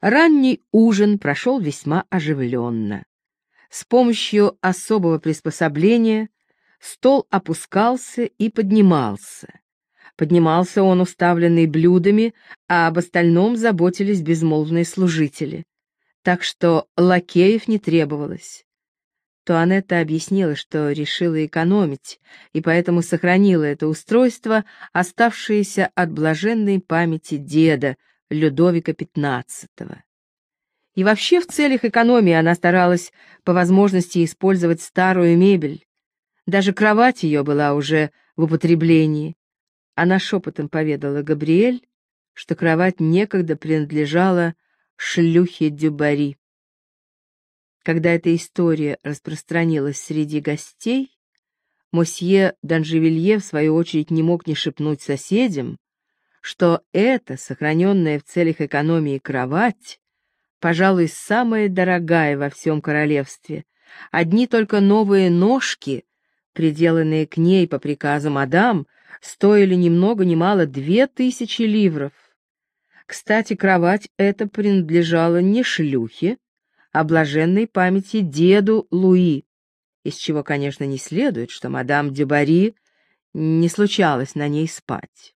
Ранний ужин прошел весьма оживленно. С помощью особого приспособления стол опускался и поднимался. Поднимался он, уставленный блюдами, а об остальном заботились безмолвные служители. Так что лакеев не требовалось. Туанетта объяснила, что решила экономить, и поэтому сохранила это устройство, оставшееся от блаженной памяти деда Людовика XV. И вообще в целях экономии она старалась по возможности использовать старую мебель. Даже кровать ее была уже в употреблении. Она шепотом поведала Габриэль, что кровать некогда принадлежала шлюхе Дюбари. Когда эта история распространилась среди гостей, мосье Данжевилье, в свою очередь, не мог не шепнуть соседям, что эта, сохраненная в целях экономии кровать, пожалуй, самая дорогая во всем королевстве. Одни только новые ножки, приделанные к ней по приказу мадам, стоили ни много ни мало 2000 ливров. Кстати, кровать эта принадлежала не шлюхе, а блаженной памяти деду Луи, из чего, конечно, не следует, что мадам Дюбари не случалось на ней спать.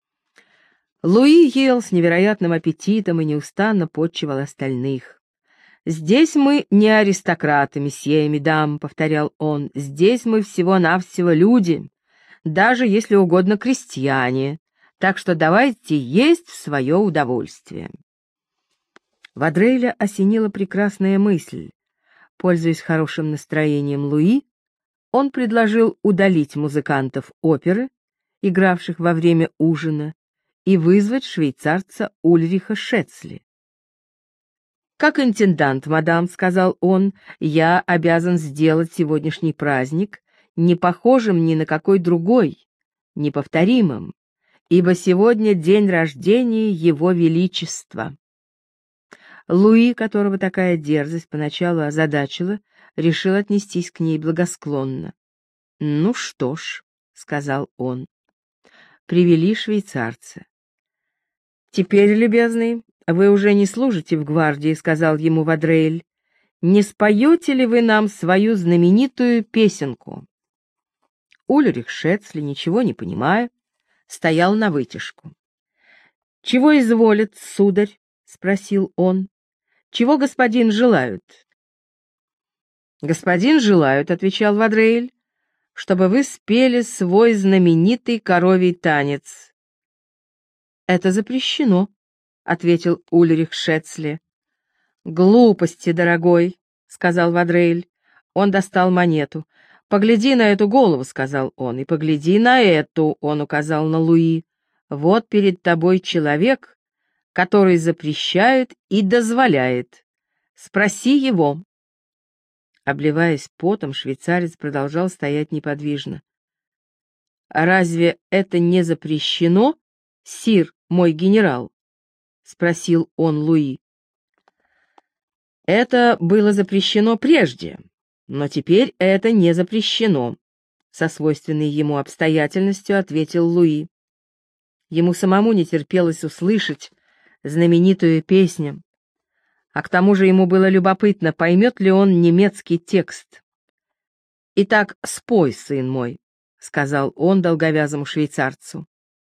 Луи ел с невероятным аппетитом и неустанно подчивал остальных. «Здесь мы не аристократы, месье и мадам», — повторял он, — «здесь мы всего-навсего люди, даже, если угодно, крестьяне, так что давайте есть в свое удовольствие». Вадрейля осенила прекрасная мысль. Пользуясь хорошим настроением Луи, он предложил удалить музыкантов оперы, игравших во время ужина, и вызвать швейцарца Ульриха Шецли. «Как интендант, мадам, — сказал он, — я обязан сделать сегодняшний праздник не похожим ни на какой другой, неповторимым, ибо сегодня день рождения Его Величества». Луи, которого такая дерзость поначалу озадачила, решил отнестись к ней благосклонно. «Ну что ж», — сказал он, — привели швейцарца. «Теперь, любезный, вы уже не служите в гвардии», — сказал ему Вадрейль. «Не споете ли вы нам свою знаменитую песенку?» Ульрих Шецли, ничего не понимая, стоял навытяжку. «Чего изволит, сударь?» — спросил он. «Чего господин желают?» «Господин желают», — отвечал Вадрейль, — «чтобы вы спели свой знаменитый коровий танец». «Это запрещено», — ответил Ульрих Шецли. «Глупости, дорогой», — сказал Вадрейль. Он достал монету. «Погляди на эту голову», — сказал он, — «и погляди на эту», — он указал на Луи. «Вот перед тобой человек, который запрещает и дозволяет. Спроси его». Обливаясь потом, швейцарец продолжал стоять неподвижно. «А разве это не запрещено, сир, мой генерал?» — спросил он Луи. «Это было запрещено прежде, но теперь это не запрещено», — со свойственной ему обстоятельностью ответил Луи. Ему самому не терпелось услышать знаменитую песню, а к тому же ему было любопытно, поймет ли он немецкий текст. «Итак, спой, сын мой», — сказал он долговязому швейцарцу.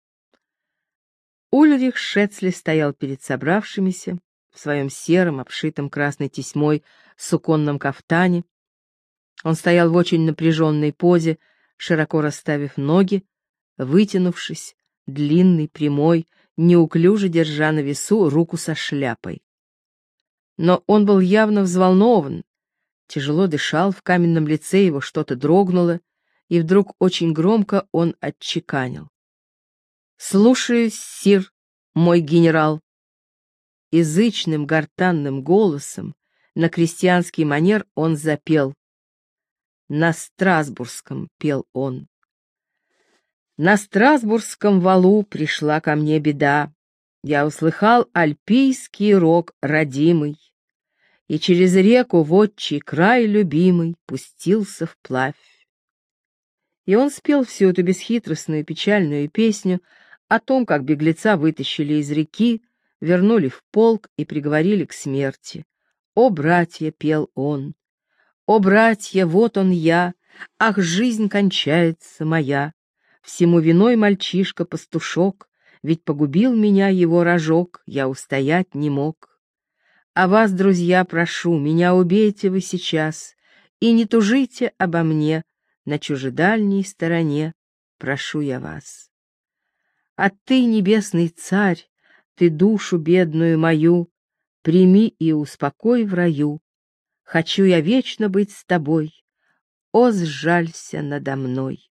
Ульрих Шецли стоял перед собравшимися в своем сером, обшитом красной тесьмой суконном кафтане. Он стоял в очень напряженной позе, широко расставив ноги, вытянувшись, длинный, прямой, неуклюже держа на весу руку со шляпой. Но он был явно взволнован, тяжело дышал, в каменном лице его что-то дрогнуло, и вдруг очень громко он отчеканил: «Слушаюсь, сир, мой генерал». Язычным гортанным голосом на крестьянский манер он запел. На Страсбургском пел он. «На Страсбургском валу пришла ко мне беда. Я услыхал альпийский рог родимый, и через реку в отчий край любимый пустился вплавь». И он спел всю эту бесхитростную печальную песню о том, как беглеца вытащили из реки, вернули в полк и приговорили к смерти. «О, братья!» — пел он. «О, братья, вот он я! Ах, жизнь кончается моя! Всему виной мальчишка-пастушок, ведь погубил меня его рожок, я устоять не мог. А вас, друзья, прошу, меня убейте вы сейчас, и не тужите обо мне на чужедальней стороне, прошу я вас. А ты, небесный царь, ты душу бедную мою прими и успокой в раю. Хочу я вечно быть с тобой, о, сжалься надо мной».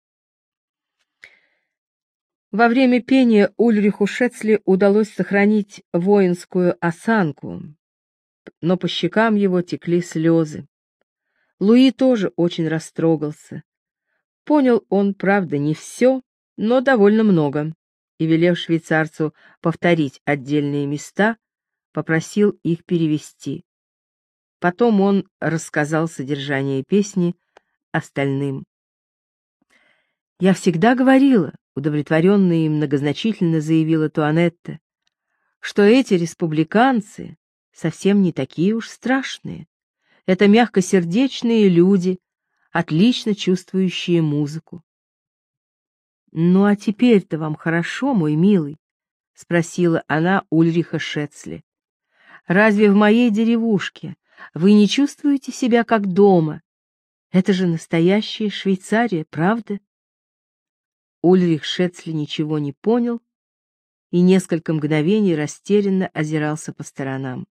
Во время пения Ульриху Шецли удалось сохранить воинскую осанку, но по щекам его текли слезы. Луи тоже очень растрогался. Понял он, правда, не все, но довольно много, и, велев швейцарцу повторить отдельные места, попросил их перевести. Потом он рассказал содержание песни остальным. «Я всегда говорила», — удовлетворенно и многозначительно заявила Туанетта, «что эти республиканцы совсем не такие уж страшные. Это мягкосердечные люди, отлично чувствующие музыку». «Ну а теперь-то вам хорошо, мой милый?» — спросила она Ульриха Шецли. «Разве в моей деревушке вы не чувствуете себя как дома? Это же настоящая Швейцария, правда?» Ульрих Шецли ничего не понял и несколько мгновений растерянно озирался по сторонам.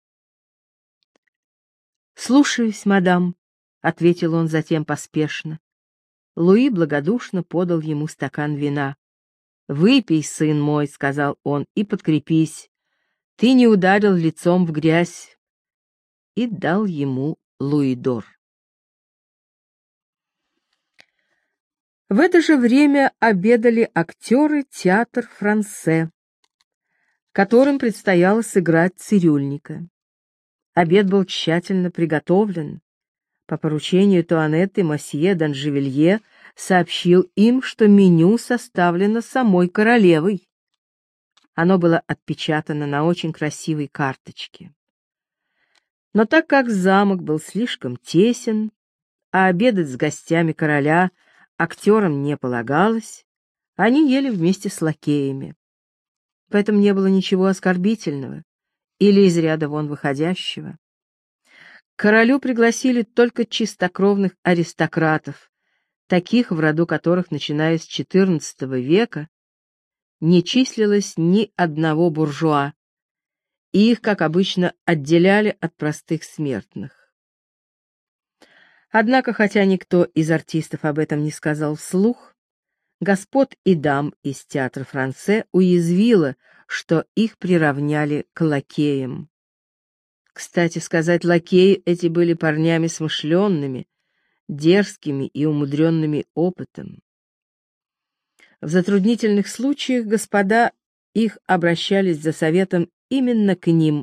«Слушаюсь, мадам», — ответил он затем поспешно. Луи благодушно подал ему стакан вина. «Выпей, сын мой», — сказал он, — «и подкрепись. Ты не ударил лицом в грязь». И дал ему луидор. В это же время обедали актеры театр Франсе, которым предстояло сыграть цирюльника. Обед был тщательно приготовлен. По поручению Туанетты мосье Данжевилье сообщил им, что меню составлено самой королевой. Оно было отпечатано на очень красивой карточке. Но так как замок был слишком тесен, а обедать с гостями короля актерам не полагалось, они ели вместе с лакеями. В этом не было ничего оскорбительного или из ряда вон выходящего. К королю пригласили только чистокровных аристократов, таких, в роду которых, начиная с XIV века, не числилось ни одного буржуа, и их, как обычно, отделяли от простых смертных. Однако, хотя никто из артистов об этом не сказал вслух, господ и дам из театра Франсе уязвило, что их приравняли к лакеям. Кстати сказать, лакеи эти были парнями смышленными, дерзкими и умудренными опытом. В затруднительных случаях господа их обращались за советом именно к ним.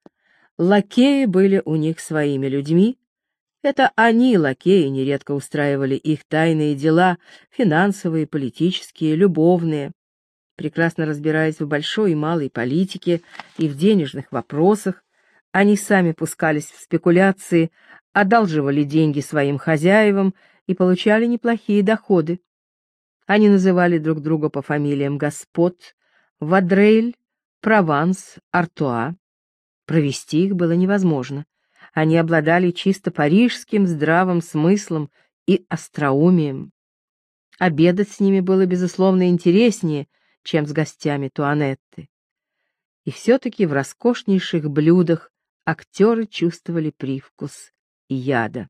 Лакеи были у них своими людьми. Это они, лакеи, нередко устраивали их тайные дела, финансовые, политические, любовные. Прекрасно разбираясь в большой и малой политике и в денежных вопросах, они сами пускались в спекуляции, одалживали деньги своим хозяевам и получали неплохие доходы. Они называли друг друга по фамилиям господ Вадрейль, Прованс, Артуа. Провести их было невозможно. Они обладали чисто парижским здравым смыслом и остроумием. Обедать с ними было, безусловно, интереснее, чем с гостями Туанетты. И все-таки в роскошнейших блюдах актеры чувствовали привкус яда.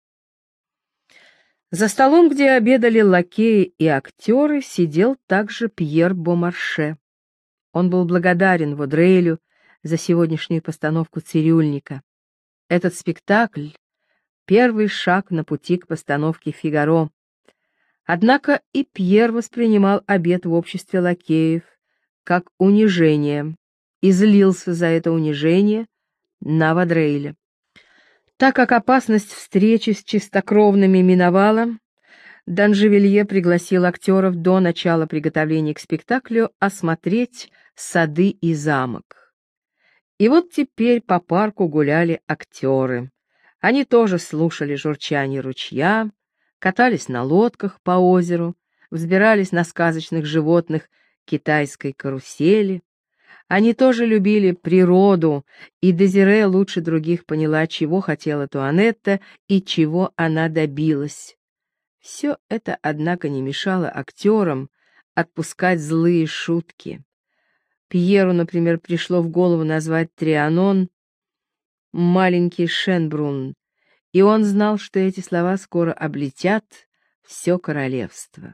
За столом, где обедали лакеи и актеры, сидел также Пьер Бомарше. Он был благодарен Вадрейлю за сегодняшнюю постановку «Цирюльника». Этот спектакль — первый шаг на пути к постановке «Фигаро». Однако и Пьер воспринимал обед в обществе лакеев как унижение и злился за это унижение на Вадрейля. Так как опасность встречи с чистокровными миновала, Данжевилье пригласил актеров до начала приготовления к спектаклю осмотреть сады и замок. И вот теперь по парку гуляли актеры. Они тоже слушали журчание ручья, катались на лодках по озеру, взбирались на сказочных животных китайской карусели. Они тоже любили природу, и Дезире лучше других поняла, чего хотела Туанетта и чего она добилась. Все это, однако, не мешало актерам отпускать злые шутки. Пьеру, например, пришло в голову назвать Трианон «маленький Шенбрунн», и он знал, что эти слова скоро облетят все королевство.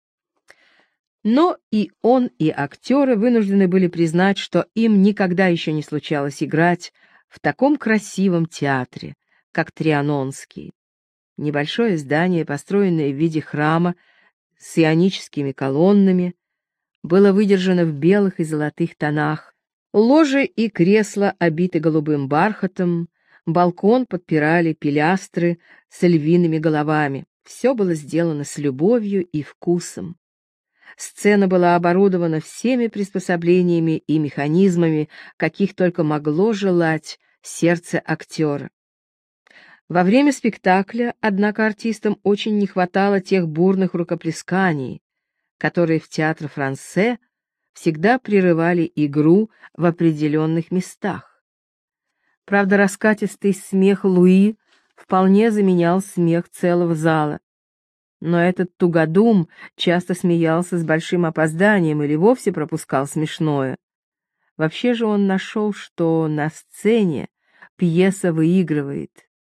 Но и он, и актеры вынуждены были признать, что им никогда еще не случалось играть в таком красивом театре, как Трианонский. Небольшое здание, построенное в виде храма с ионическими колоннами, было выдержано в белых и золотых тонах. Ложи и кресла обиты голубым бархатом, балкон подпирали пилястры с львиными головами. Все было сделано с любовью и вкусом. Сцена была оборудована всеми приспособлениями и механизмами, каких только могло желать сердце актера. Во время спектакля, однако, артистам очень не хватало тех бурных рукоплесканий, которые в театре-франсе всегда прерывали игру в определенных местах. Правда, раскатистый смех Луи вполне заменял смех целого зала. Но этот тугодум часто смеялся с большим опозданием или вовсе пропускал смешное. Вообще же он нашел, что на сцене пьеса выигрывает.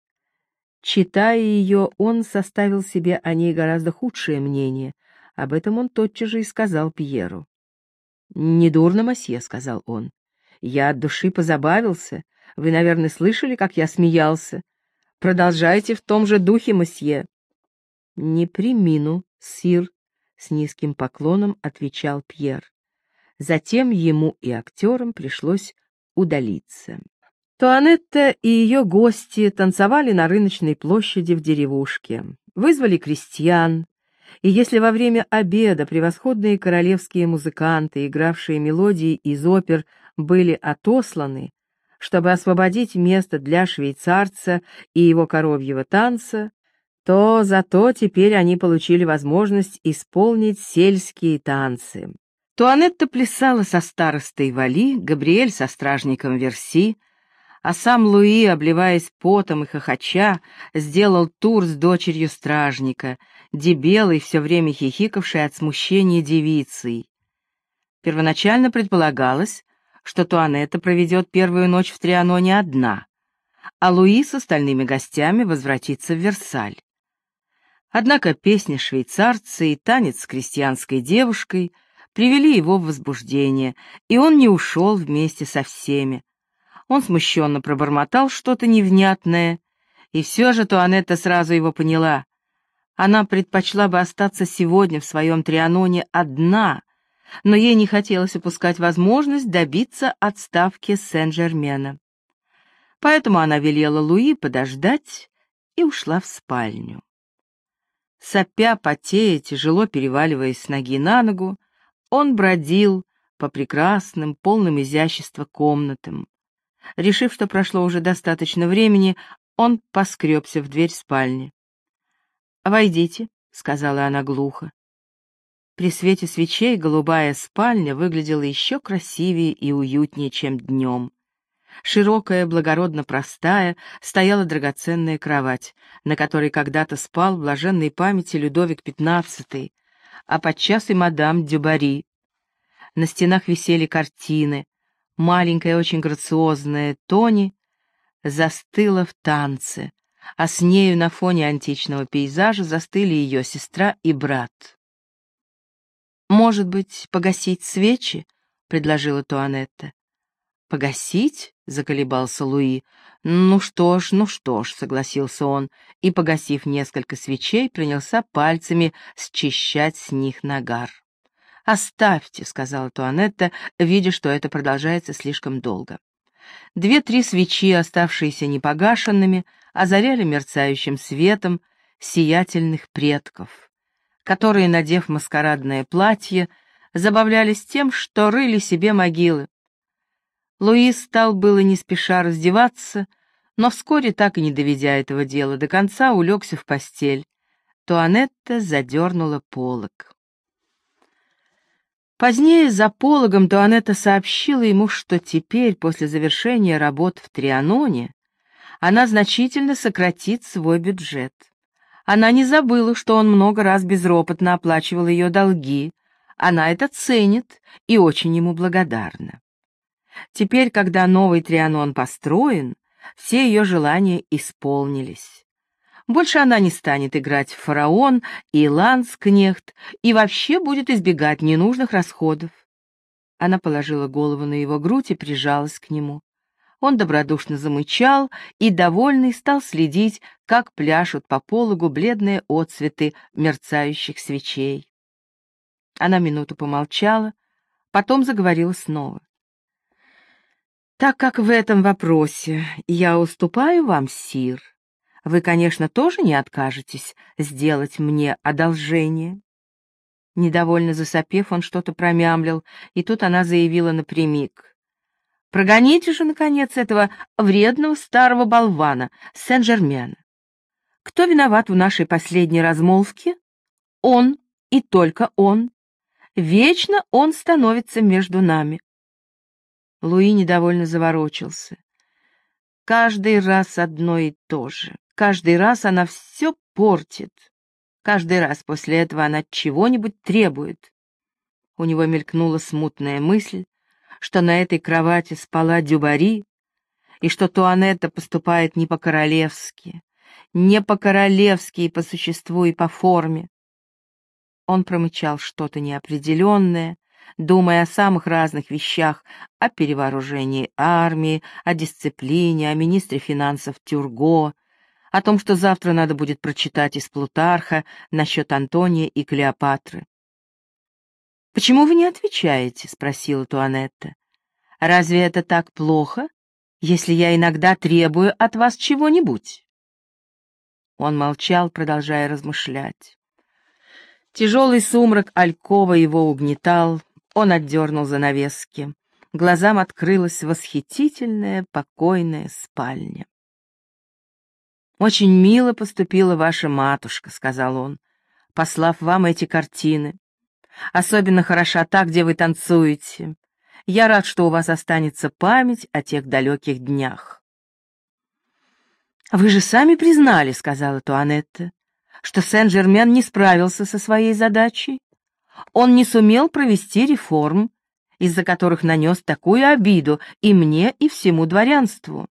Читая ее, он составил себе о ней гораздо худшее мнение. Об этом он тотчас же и сказал Пьеру. «Недурно, мосье», — сказал он. «Я от души позабавился. Вы, наверное, слышали, как я смеялся. Продолжайте в том же духе, мосье». «Не премину, сир», — с низким поклоном отвечал Пьер. Затем ему и актерам пришлось удалиться. Туанетта и ее гости танцевали на рыночной площади в деревушке, вызвали крестьян, и если во время обеда превосходные королевские музыканты, игравшие мелодии из опер, были отосланы, чтобы освободить место для швейцарца и его коровьего танца, то зато теперь они получили возможность исполнить сельские танцы. Туанетта плясала со старостой Вали, Габриэль со стражником Верси, а сам Луи, обливаясь потом и хохоча, сделал тур с дочерью стражника, дебелой, все время хихикавшей от смущения девицей. Первоначально предполагалось, что Туанетта проведет первую ночь в Трианоне одна, а Луи с остальными гостями возвратится в Версаль. Однако песня швейцарца и танец с крестьянской девушкой привели его в возбуждение, и он не ушел вместе со всеми. Он смущенно пробормотал что-то невнятное, и все же Туанетта сразу его поняла. Она предпочла бы остаться сегодня в своем Трианоне одна, но ей не хотелось упускать возможность добиться отставки Сен-Жермена. Поэтому она велела Луи подождать и ушла в спальню. Сопя, потея, тяжело переваливаясь с ноги на ногу, он бродил по прекрасным, полным изящества комнатам. Решив, что прошло уже достаточно времени, он поскребся в дверь спальни. «Войдите», — сказала она глухо. При свете свечей голубая спальня выглядела еще красивее и уютнее, чем днем. Широкая, благородно простая, стояла драгоценная кровать, на которой когда-то спал в блаженной памяти Людовик XV, а подчас и мадам Дюбари. На стенах висели картины. Маленькая, очень грациозная Тони застыла в танце, а с нею на фоне античного пейзажа застыли ее сестра и брат. «Может быть, погасить свечи?» — предложила Туанетта. «Погасить?» — заколебался Луи. Ну что ж», — согласился он, и, погасив несколько свечей, принялся пальцами счищать с них нагар. «Оставьте», — сказала Туанетта, видя, что это продолжается слишком долго. 2-3 свечи, оставшиеся непогашенными, озаряли мерцающим светом сиятельных предков, которые, надев маскарадное платье, забавлялись тем, что рыли себе могилы. Луис стал было не спеша раздеваться, но вскоре, так и не доведя этого дела до конца, улегся в постель. Туанетта задернула полог. Позднее за пологом Туанетта сообщила ему, что теперь, после завершения работ в Трианоне, она значительно сократит свой бюджет. Она не забыла, что он много раз безропотно оплачивал ее долги. Она это ценит и очень ему благодарна. Теперь, когда новый Трианон построен, все ее желания исполнились. Больше она не станет играть в фараон и ланскнехт и вообще будет избегать ненужных расходов. Она положила голову на его грудь и прижалась к нему. Он добродушно замычал и, довольный, стал следить, как пляшут по пологу бледные отсветы мерцающих свечей. Она минуту помолчала, потом заговорила снова. «Так как в этом вопросе я уступаю вам, сир, вы, конечно, тоже не откажетесь сделать мне одолжение». Недовольно засопев, он что-то промямлил, и тут она заявила напрямик: «Прогоните же, наконец, этого вредного старого болвана Сен-Жермена. Кто виноват в нашей последней размолвке? Он, и только он. Вечно он становится между нами». Луи недовольно заворочился. Каждый раз одно и то же. Каждый раз она все портит. Каждый раз после этого она чего-нибудь требует. У него мелькнула смутная мысль, что на этой кровати спала Дюбари, и что Туанетта поступает не по-королевски, не по-королевски и по существу, и по форме. Он промычал что-то неопределенное, думая о самых разных вещах, о перевооружении армии, о дисциплине, о министре финансов Тюрго, о том, что завтра надо будет прочитать из Плутарха насчет Антония и Клеопатры. «Почему вы не отвечаете?» — спросила Туанетта. «Разве это так плохо, если я иногда требую от вас чего-нибудь?» Он молчал, продолжая размышлять. Тяжелый сумрак алькова его угнетал, он отдернул занавески. Глазам открылась восхитительная, покойная спальня. «Очень мило поступила ваша матушка», — сказал он, послав вам эти картины. «Особенно хороша та, где вы танцуете. Я рад, что у вас останется память о тех далеких днях». «Вы же сами признали», — сказала Туанетта, «что Сен-Жермен не справился со своей задачей. Он не сумел провести реформ, из-за которых нанес такую обиду и мне, и всему дворянству».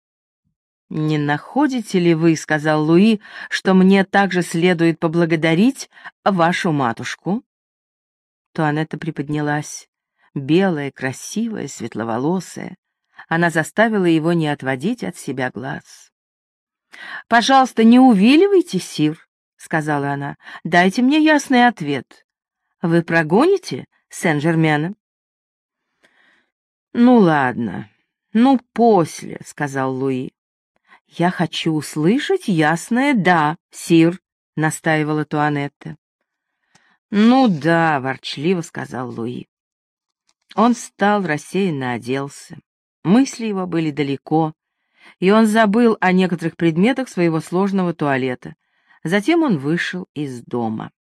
«Не находите ли вы, — сказал Луи, — что мне также следует поблагодарить вашу матушку?» Туанетта приподнялась, белая, красивая, светловолосая. Она заставила его не отводить от себя глаз. «Пожалуйста, не увиливайте, сир», — сказала она. «Дайте мне ясный ответ. Вы прогоните Сен-Жермена?» «Ну ладно, ну после», — сказал Луи. «Я хочу услышать ясное «да», сир», — настаивала Туанетта. «Ну да», — ворчливо сказал Луи. Он встал, рассеянно оделся. Мысли его были далеко, и он забыл о некоторых предметах своего сложного туалета. Затем он вышел из дома.